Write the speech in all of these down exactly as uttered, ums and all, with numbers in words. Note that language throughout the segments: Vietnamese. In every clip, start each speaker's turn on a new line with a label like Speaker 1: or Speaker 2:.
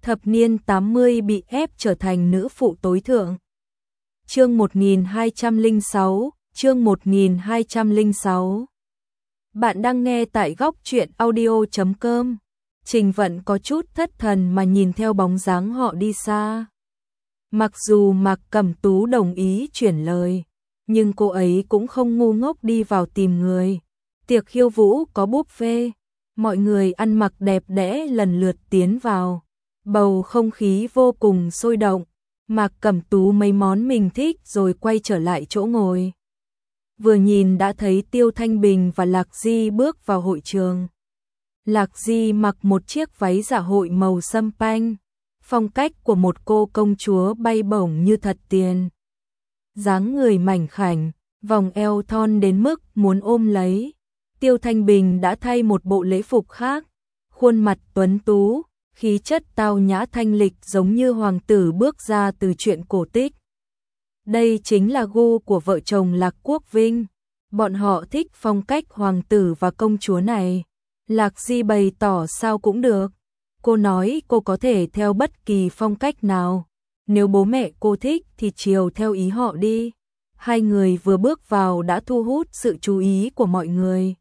Speaker 1: thập niên tám mươi bị ép trở thành nữ phụ tối thượng. Chương một nghìn hai trăm lẻ sáu, chương một nghìn hai trăm lẻ sáu. Bạn đang nghe tại góc truyện audio chấm com. Trình Vận có chút thất thần mà nhìn theo bóng dáng họ đi xa. Mặc dù Mạc Cẩm Tú đồng ý chuyển lời, nhưng cô ấy cũng không ngu ngốc đi vào tìm người. Tiệc khiêu vũ có buffet, mọi người ăn mặc đẹp đẽ lần lượt tiến vào. Bầu không khí vô cùng sôi động. Mạc Cẩm Tú mấy món mình thích rồi quay trở lại chỗ ngồi. Vừa nhìn đã thấy Tiêu Thanh Bình và Lạc Di bước vào hội trường. Lạc Di mặc một chiếc váy dạ hội màu sâm panh, phong cách của một cô công chúa bay bổng như thật tiền. Dáng người mảnh khảnh, vòng eo thon đến mức muốn ôm lấy. Tiêu Thanh Bình đã thay một bộ lễ phục khác, khuôn mặt tuấn tú, khí chất tao nhã thanh lịch giống như hoàng tử bước ra từ truyện cổ tích. Đây chính là gu của vợ chồng Lạc Quốc Vinh, bọn họ thích phong cách hoàng tử và công chúa này. Lạc Di bày tỏ sao cũng được, cô nói cô có thể theo bất kỳ phong cách nào, nếu bố mẹ cô thích thì chiều theo ý họ đi. Hai người vừa bước vào đã thu hút sự chú ý của mọi người.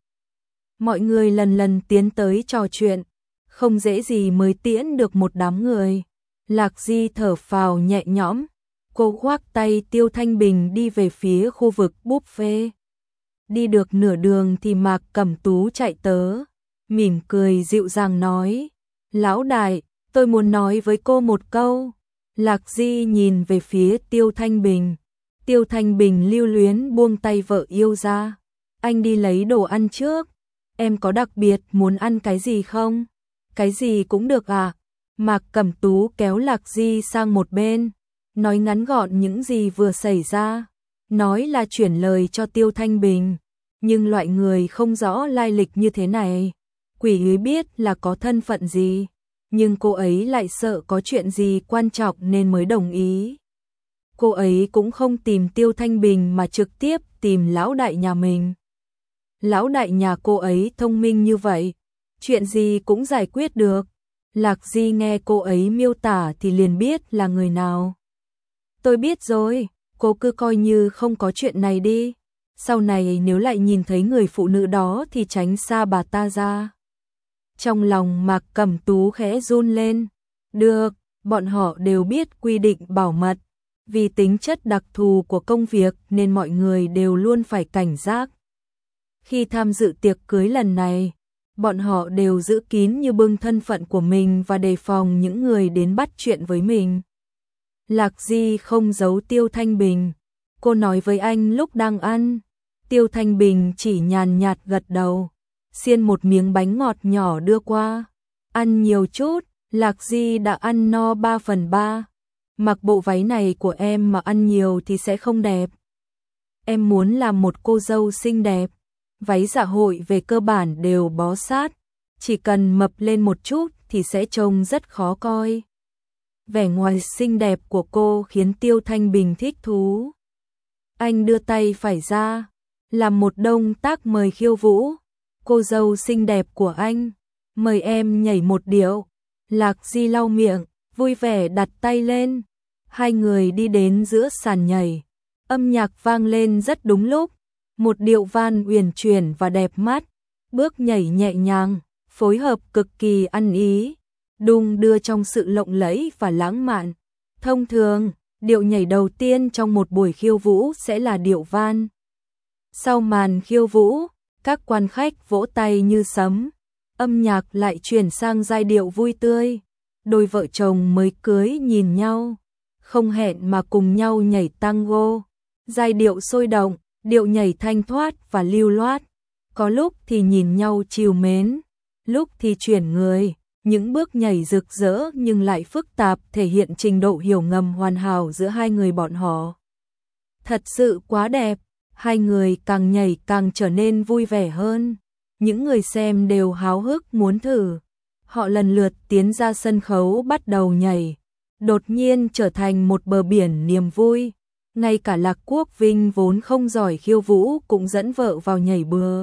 Speaker 1: Mọi người lần lần tiến tới trò chuyện, không dễ gì mới tiễn được một đám người. Lạc Di thở phào nhẹ nhõm, cô khoác tay Tiêu Thanh Bình đi về phía khu vực buffet. Đi được nửa đường thì Mạc Cẩm Tú chạy tới, mỉm cười dịu dàng nói: "Lão đại, tôi muốn nói với cô một câu." Lạc Di nhìn về phía Tiêu Thanh Bình. Tiêu Thanh Bình lưu luyến buông tay vợ yêu ra. "Anh đi lấy đồ ăn trước, em có đặc biệt muốn ăn cái gì không?" "Cái gì cũng được à?" Mạc Cẩm Tú kéo Lạc Di sang một bên, nói ngắn gọn những gì vừa xảy ra, nói là chuyển lời cho Tiêu Thanh Bình, nhưng loại người không rõ lai lịch như thế này, quỷ ấy biết là có thân phận gì, nhưng cô ấy lại sợ có chuyện gì quan trọng nên mới đồng ý. Cô ấy cũng không tìm Tiêu Thanh Bình mà trực tiếp tìm lão đại nhà mình. Lão đại nhà cô ấy thông minh như vậy, chuyện gì cũng giải quyết được. Lạc Di nghe cô ấy miêu tả thì liền biết là người nào. "Tôi biết rồi, cô cứ coi như không có chuyện này đi. Sau này nếu lại nhìn thấy người phụ nữ đó thì tránh xa bà ta ra." Trong lòng Mạc Cẩm Tú khẽ run lên. Được, bọn họ đều biết quy định bảo mật. Vì tính chất đặc thù của công việc nên mọi người đều luôn phải cảnh giác. Khi tham dự tiệc cưới lần này, bọn họ đều giữ kín như bưng thân phận của mình và đề phòng những người đến bắt chuyện với mình. Lạc Di không giấu Tiêu Thanh Bình. Cô nói với anh lúc đang ăn. Tiêu Thanh Bình chỉ nhàn nhạt gật đầu, xiên một miếng bánh ngọt nhỏ đưa qua. "Ăn nhiều chút." Lạc Di đã ăn no ba phần ba. "Mặc bộ váy này của em mà ăn nhiều thì sẽ không đẹp. Em muốn làm một cô dâu xinh đẹp. Váy dạ hội về cơ bản đều bó sát, chỉ cần mập lên một chút thì sẽ trông rất khó coi." Vẻ ngoài xinh đẹp của cô khiến Tiêu Thanh Bình thích thú. Anh đưa tay phải ra, làm một động tác mời khiêu vũ. "Cô dâu xinh đẹp của anh, mời em nhảy một điệu." Lạc Di lau miệng, vui vẻ đặt tay lên. Hai người đi đến giữa sàn nhảy. Âm nhạc vang lên rất đúng lúc. Một điệu van uyển chuyển và đẹp mắt, bước nhảy nhẹ nhàng, phối hợp cực kỳ ăn ý, đung đưa trong sự lộng lẫy và lãng mạn. Thông thường, điệu nhảy đầu tiên trong một buổi khiêu vũ sẽ là điệu van. Sau màn khiêu vũ, các quan khách vỗ tay như sấm, âm nhạc lại chuyển sang giai điệu vui tươi. Đôi vợ chồng mới cưới nhìn nhau, không hẹn mà cùng nhau nhảy tango. Giai điệu sôi động, điệu nhảy thanh thoát và lưu loát, có lúc thì nhìn nhau trìu mến, lúc thì chuyển người, những bước nhảy rực rỡ nhưng lại phức tạp thể hiện trình độ hiểu ngầm hoàn hảo giữa hai người bọn họ. Thật sự quá đẹp, hai người càng nhảy càng trở nên vui vẻ hơn, những người xem đều háo hức muốn thử. Họ lần lượt tiến ra sân khấu bắt đầu nhảy, đột nhiên trở thành một bờ biển niềm vui. Ngay cả Lạc Quốc Vinh vốn không giỏi khiêu vũ cũng dẫn vợ vào nhảy bừa.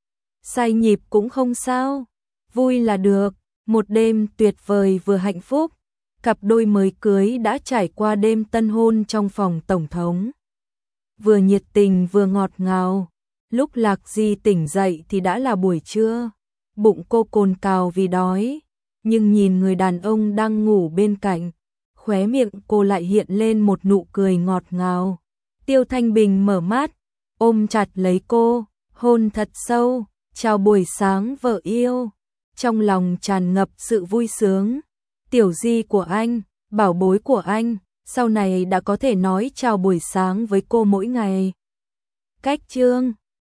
Speaker 1: Sai nhịp cũng không sao, vui là được, một đêm tuyệt vời vừa hạnh phúc. cặp đôi mới cưới đã trải qua đêm tân hôn trong phòng tổng thống. Vừa nhiệt tình vừa ngọt ngào, lúc Lạc Di tỉnh dậy thì đã là buổi trưa, bụng cô cồn cào vì đói, nhưng nhìn người đàn ông đang ngủ bên cạnh, khóe miệng cô lại hiện lên một nụ cười ngọt ngào. Tiêu Thanh Bình mở mắt, ôm chặt lấy cô, hôn thật sâu, chào buổi sáng vợ yêu, trong lòng tràn ngập sự vui sướng. Tiểu Di của anh, bảo bối của anh, sau này đã có thể nói chào buổi sáng với cô mỗi ngày. Cách chương